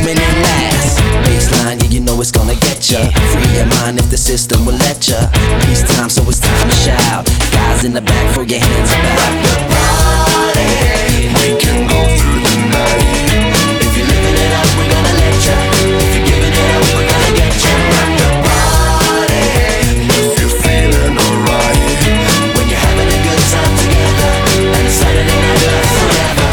minute last. Baseline, yeah, you know it's gonna get ya. Free your mind if the system will let ya. Peace time, so it's time to shout. Guys in the back, throw your hands about the party. We can go through the night. If you're living it up, we're gonna let ya. If you're giving it up, we're gonna get ya. Rock the party. If you're feeling alright. When you're having a good time together. And it's Saturday night love forever.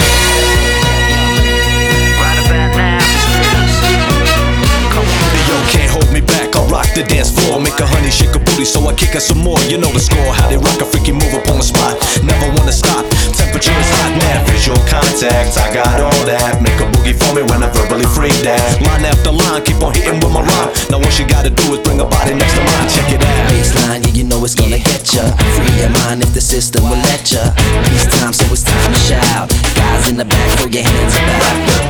Right about now. Come on. Yo, can't hold me back, I'll rock the dance floor. Make a honey shake a booty so I kick her some more. You know the score, how they rock a freaky move up on the spot. Never wanna stop, temperature is hot now. Visual contact, I got all that. Make a boogie for me when I verbally freak that. Line after line, keep on hitting with my rhyme. Now what you gotta do is bring a body next to mine, check it out. Baseline, yeah, you know it's gonna get ya. Free your mind if the system will let ya. Peace time, so it's time to shout. Guys in the back, throw your hands about the